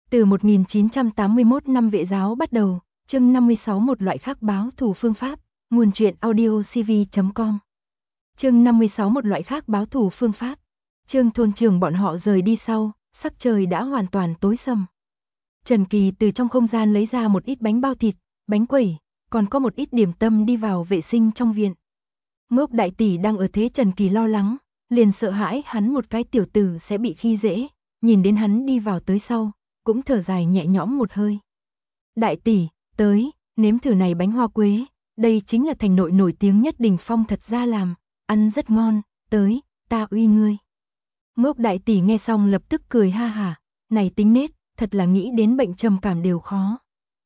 Từ 1981 năm Vệ giáo bắt đầu, chương 56 một loại khác báo thù phương pháp, nguồn truyện audiocv.com. Chương 56 một loại khác báo thù phương pháp. Trương thôn trưởng bọn họ rời đi sau, sắc trời đã hoàn toàn tối sầm. Trần Kỳ từ trong không gian lấy ra một ít bánh bao thịt, bánh quẩy, còn có một ít điểm tâm đi vào vệ sinh trong viện. Ngốc đại tỷ đang ở thế Trần Kỳ lo lắng, liền sợ hãi hắn một cái tiểu tử sẽ bị khi dễ, nhìn đến hắn đi vào tới sau, cũng thở dài nhẹ nhõm một hơi. Đại tỷ, tới, nếm thử này bánh hoa quế, đây chính là thành nội nổi tiếng nhất Đình Phong thật ra làm, ăn rất ngon, tới, ta uy ngươi. Ngốc đại tỷ nghe xong lập tức cười ha hả, này tính nết, thật là nghĩ đến bệnh trầm cảm đều khó.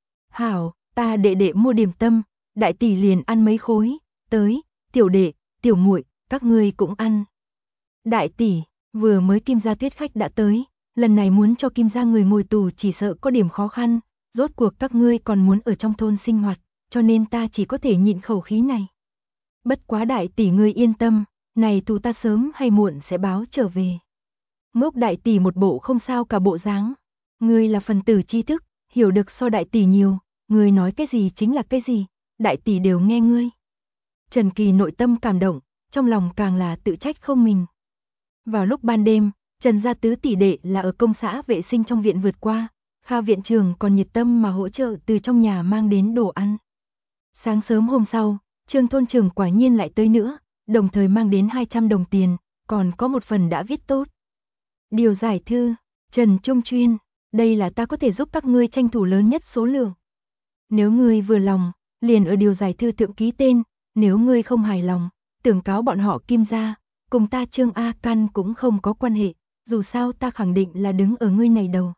Hảo, ta đệ đệ mua điểm tâm, đại tỷ liền ăn mấy khối, tới, tiểu đệ, tiểu muội, các ngươi cũng ăn. Đại tỷ, vừa mới Kim gia Tuyết khách đã tới, lần này muốn cho Kim gia người ngồi tù chỉ sợ có điểm khó khăn, rốt cuộc các ngươi còn muốn ở trong thôn sinh hoạt, cho nên ta chỉ có thể nhịn khẩu khí này. Bất quá đại tỷ ngươi yên tâm, này tù ta sớm hay muộn sẽ báo trở về. Ngốc đại tỷ một bộ không sao cả bộ dáng, ngươi là phần tử tri thức, hiểu được so đại tỷ nhiều, ngươi nói cái gì chính là cái gì, đại tỷ đều nghe ngươi. Trần Kỳ nội tâm cảm động, trong lòng càng là tự trách không mình. Vào lúc ban đêm, Trần gia tứ tỷ đệ là ở công xã vệ sinh trong viện vượt qua, Kha viện trưởng còn nhiệt tâm mà hỗ trợ từ trong nhà mang đến đồ ăn. Sáng sớm hôm sau, Trương thôn trưởng quả nhiên lại tới nữa, đồng thời mang đến 200 đồng tiền, còn có một phần đã viết tốt. Điều giải thư, Trần Trung Chuyên, đây là ta có thể giúp các ngươi tranh thủ lớn nhất số lượng. Nếu ngươi vừa lòng, liền ở điều giải thư thượng ký tên, nếu ngươi không hài lòng, tưởng cáo bọn họ Kim gia, cùng ta Trương A Căn cũng không có quan hệ, dù sao ta khẳng định là đứng ở ngươi này đầu.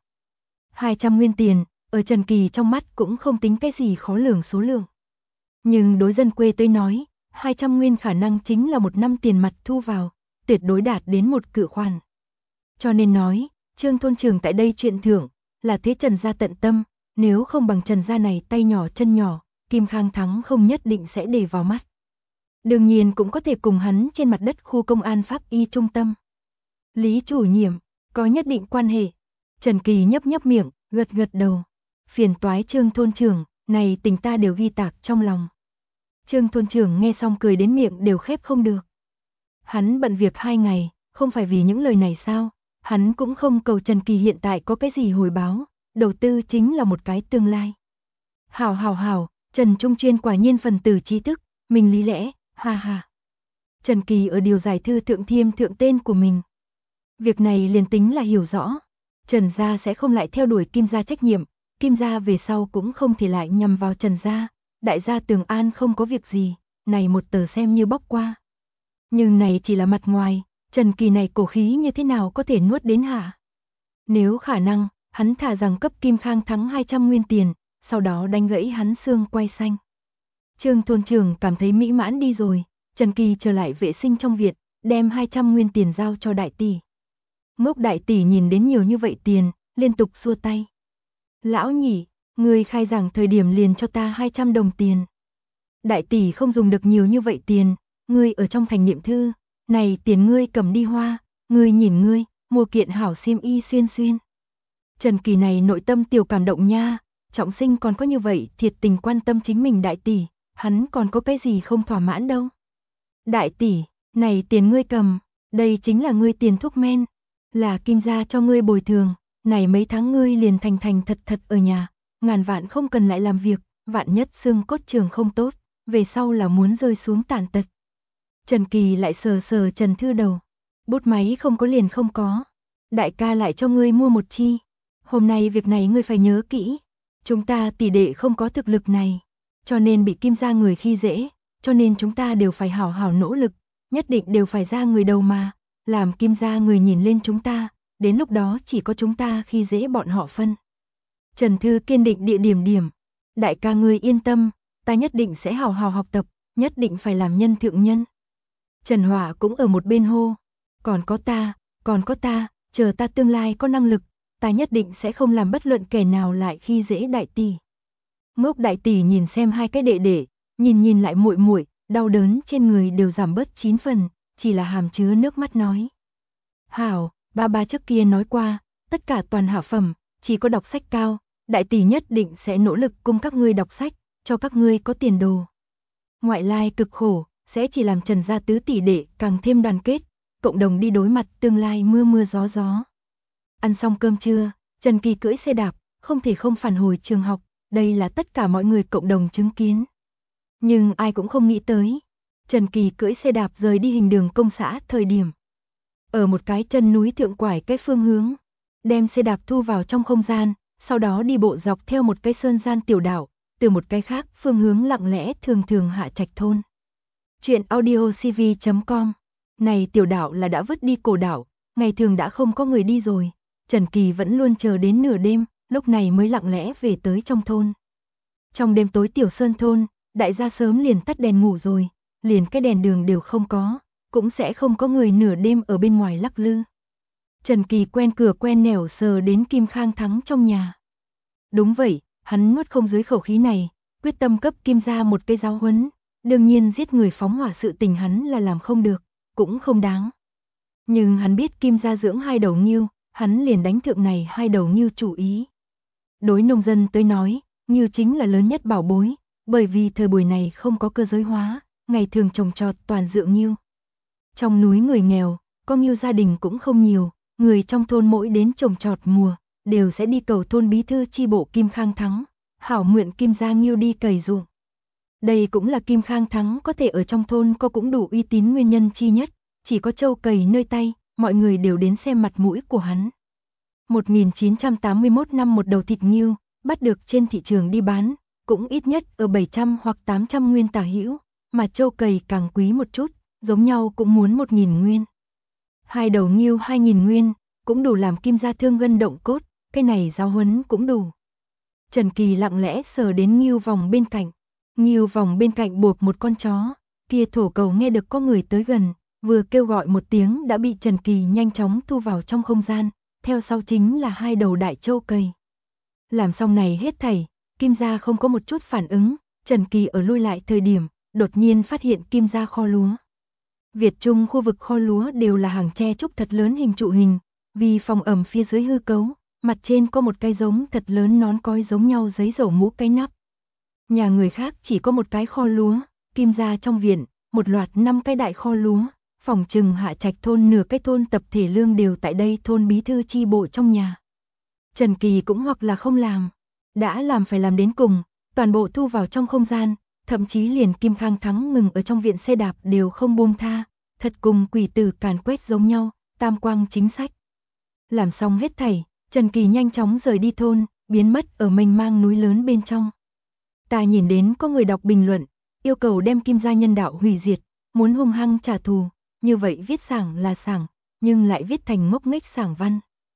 200 nguyên tiền, ở Trần Kỳ trong mắt cũng không tính cái gì khó lường số lượng. Nhưng đối dân quê tới nói, 200 nguyên khả năng chính là một năm tiền mặt thu vào, tuyệt đối đạt đến một cự khoản. Cho nên nói, Trương thôn trưởng tại đây chuyện thưởng, là thế Trần gia tận tâm, nếu không bằng Trần gia này tay nhỏ chân nhỏ, Kim Khang Thắng không nhất định sẽ để vào mắt. Đương nhiên cũng có thể cùng hắn trên mặt đất khu công an pháp y trung tâm. Lý chủ nhiệm, có nhất định quan hệ. Trần Kỳ nhấp nhấp miệng, gật gật đầu. Phiền toái Trương thôn trưởng, này tình ta đều ghi tạc trong lòng. Trương thôn trưởng nghe xong cười đến miệng đều khép không được. Hắn bận việc 2 ngày, không phải vì những lời này sao? Hắn cũng không cầu Trần Kỳ hiện tại có cái gì hồi báo, đầu tư chính là một cái tương lai. Hảo, Trần Trung Chuyên quả nhiên phần tử trí thức, mình lý lẽ, ha ha. Trần Kỳ ở điều giải thư thượng thiêm thượng tên của mình. Việc này liền tính là hiểu rõ, Trần gia sẽ không lại theo đuổi Kim gia trách nhiệm, Kim gia về sau cũng không thể lại nhằm vào Trần gia, đại gia Tường An không có việc gì, này một tờ xem như bóc qua. Nhưng này chỉ là mặt ngoài, Trần Kỳ này cổ khí như thế nào có thể nuốt đến hả? Nếu khả năng, hắn thả rằng cấp Kim Khang Thắng 200 nguyên tiền, sau đó đánh gãy hắn xương quay xanh. Trương thôn trưởng cảm thấy mỹ mãn đi rồi, Trần Kỳ trở lại vệ sinh trong viện, đem 200 nguyên tiền giao cho đại tỷ. Ngốc đại tỷ nhìn đến nhiều như vậy tiền, liên tục xua tay. Lão nhỉ, ngươi khai giảng thời điểm liền cho ta 200 đồng tiền. Đại tỷ không dùng được nhiều như vậy tiền, ngươi ở trong thành niệm thư, này tiền ngươi cầm đi hoa, ngươi nhìn ngươi, mua kiện hảo xiêm y xuyên xuyên. Trần Kỳ này nội tâm tiểu cảm động nha, trọng sinh còn có như vậy thiệt tình quan tâm chính mình đại tỷ, hắn còn có cái gì không thỏa mãn đâu. Đại tỷ, này tiền ngươi cầm, đây chính là ngươi tiền thuốc men, là Kim gia cho ngươi bồi thường, này mấy tháng ngươi liền thành thật ở nhà, ngàn vạn không cần lại làm việc, vạn nhất xương cốt trường không tốt, về sau là muốn rơi xuống tàn tật. Trần Kỳ lại sờ Trần Thư đầu, bút máy không có liền không có, đại ca lại cho ngươi mua một chi, hôm nay việc này ngươi phải nhớ kỹ, chúng ta tỷ đệ không có thực lực này, cho nên bị Kim gia người khi dễ, cho nên chúng ta đều phải hảo hảo nỗ lực, nhất định đều phải ra người đầu mà, làm Kim gia người nhìn lên chúng ta, đến lúc đó chỉ có chúng ta khi dễ bọn họ phân. Trần Thư kiên định địa điểm, đại ca ngươi yên tâm, ta nhất định sẽ hảo hảo học tập, nhất định phải làm nhân thượng nhân. Trần Hỏa cũng ở một bên hô, còn có ta, chờ ta tương lai có năng lực, ta nhất định sẽ không làm bất luận kẻ nào lại khi dễ đại tỷ. Ngốc đại tỷ nhìn xem hai cái đệ đệ, nhìn lại muội muội, đau đớn trên người đều giảm bớt 9 phần, chỉ là hàm chứa nước mắt nói. Hảo, ba trước kia nói qua, tất cả toàn hạ phẩm, chỉ có đọc sách cao, đại tỷ nhất định sẽ nỗ lực cùng các ngươi đọc sách, cho các ngươi có tiền đồ. Ngoại lai cực khổ, sẽ chỉ làm Trần gia tứ tỷ đệ càng thêm đoàn kết, cộng đồng đi đối mặt tương lai mưa mưa gió gió. Ăn xong cơm trưa, Trần Kỳ cưỡi xe đạp, không thể không phản hồi trường học, đây là tất cả mọi người cộng đồng chứng kiến. Nhưng ai cũng không nghĩ tới, Trần Kỳ cưỡi xe đạp rời đi hình đường công xã thời điểm. Ở một cái chân núi thượng quải cái phương hướng, đem xe đạp thu vào trong không gian, sau đó đi bộ dọc theo một cái sơn gian tiểu đảo, từ một cái khác phương hướng lặng lẽ thường thường hạ trạch thôn. Chuyện audiocv.com. Này tiểu đảo là đã vứt đi cổ đảo, ngày thường đã không có người đi rồi. Trần Kỳ vẫn luôn chờ đến nửa đêm, lúc này mới lặng lẽ về tới trong thôn. Trong đêm tối tiểu sơn thôn, đại gia sớm liền tắt đèn ngủ rồi, liền cái đèn đường đều không có, cũng sẽ không có người nửa đêm ở bên ngoài lắc lư. Trần Kỳ quen cửa quen nẻo sờ đến Kim Khang Thắng trong nhà. Đúng vậy, hắn nuốt không dưới khẩu khí này, quyết tâm cấp Kim gia một cái giáo huấn. Đương nhiên giết người phóng hỏa sự tình hắn là làm không được, cũng không đáng. Nhưng hắn biết Kim gia dưỡng hai đầu ngưu, hắn liền đánh thượng này hai đầu ngưu chủ ý. Đối nông dân tới nói, ngưu chính là lớn nhất bảo bối, bởi vì thời buổi này không có cơ giới hóa, ngày thường trồng trọt toàn dựa ngưu. Trong núi người nghèo, có ngưu gia đình cũng không nhiều, người trong thôn mỗi đến trồng trọt mùa, đều sẽ đi cầu thôn bí thư chi bộ Kim Khang Thắng, hảo mượn Kim gia ngưu đi cày ruộng. Đây cũng là Kim Khang Thắng có thể ở trong thôn có cũng đủ uy tín nguyên nhân chi nhất, chỉ có trâu cày nơi tay, mọi người đều đến xem mặt mũi của hắn. 1981 năm một đầu thịt ngưu, bắt được trên thị trường đi bán, cũng ít nhất ở 700 hoặc 800 nguyên tả hữu, mà trâu cày càng quý một chút, giống nhau cũng muốn 1.000 nguyên. Hai đầu ngưu 2.000 nguyên, cũng đủ làm Kim gia thương gân động cốt, cái này giáo huấn cũng đủ. Trần Kỳ lặng lẽ sờ đến ngưu vòng bên cạnh. Ngưu vòng bên cạnh buộc một con chó, kia thổ cầu nghe được có người tới gần, vừa kêu gọi một tiếng đã bị Trần Kỳ nhanh chóng thu vào trong không gian, theo sau chính là hai đầu đại trâu cày. Làm xong này hết thảy, Kim gia không có một chút phản ứng, Trần Kỳ ở lui lại thời điểm, đột nhiên phát hiện Kim gia kho lúa. Việt Trung khu vực kho lúa đều là hàng tre trúc thật lớn hình trụ hình, vì phòng ẩm phía dưới hư cấu, mặt trên có một cái giống thật lớn nón cói giống nhau giấy dầu mũ cái nắp. Nhà người khác chỉ có một cái kho lúa, Kim gia trong viện, một loạt 5 cái đại kho lúa, phòng trừng hạ trạch thôn nửa cái thôn tập thể lương đều tại đây thôn bí thư chi bộ trong nhà. Trần Kỳ cũng hoặc là không làm, đã làm phải làm đến cùng, toàn bộ thu vào trong không gian, thậm chí liền Kim Khang Thắng ngừng ở trong viện xe đạp đều không buông tha, thật cùng quỷ tử càn quét giống nhau, tam quang chính sách. Làm xong hết thảy, Trần Kỳ nhanh chóng rời đi thôn, biến mất ở mênh mang núi lớn bên trong. Ta nhìn đến có người đọc bình luận, yêu cầu đem Kim gia nhân đạo hủy diệt, muốn hung hăng trả thù, như vậy viết sảng là sảng, nhưng lại viết thành ngốc nghếch sảng văn.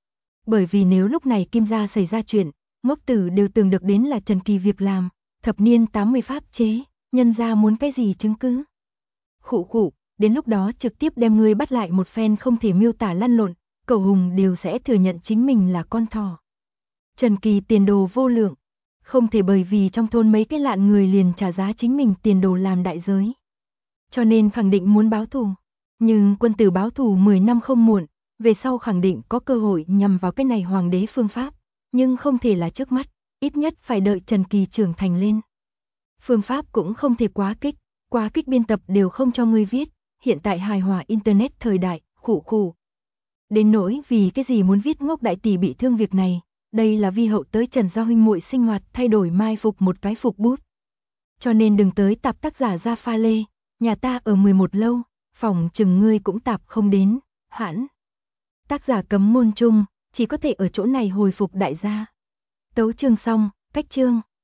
Bởi vì nếu lúc này Kim gia xảy ra chuyện, ngốc tử đều tưởng được đến là Trần Kỳ việc làm, thập niên 80 pháp chế, nhân gia muốn cái gì chứng cứ. Khụ khụ, đến lúc đó trực tiếp đem ngươi bắt lại một phen không thể miêu tả lăn lộn, cẩu hùng đều sẽ thừa nhận chính mình là con thỏ. Trần Kỳ tiền đồ vô lượng, không thể bởi vì trong thôn mấy cái lạn người liền trả giá chính mình tiền đồ làm đại giới. Cho nên khẳng định muốn báo thù, nhưng quân tử báo thù 10 năm không muộn, về sau khẳng định có cơ hội nhằm vào cái này hoàng đế phương pháp, nhưng không thể là trước mắt, ít nhất phải đợi Trần Kỳ trưởng thành lên. Phương pháp cũng không thể quá kích biên tập đều không cho ngươi viết, hiện tại hài hòa internet thời đại, khụ khụ. Đến nỗi vì cái gì muốn viết ngốc đại tỷ bị thương việc này, đây là vi hậu tới Trần gia huynh muội sinh hoạt thay đổi mai phục một cái phục bút. Cho nên đừng tới tạp tác giả ra pha lê, nhà ta ở 11 lâu, phòng chừng ngươi cũng tạp không đến, hãn. Tác giả cấm môn chung, chỉ có thể ở chỗ này hồi phục đại gia. Tấu chương xong, cách chương.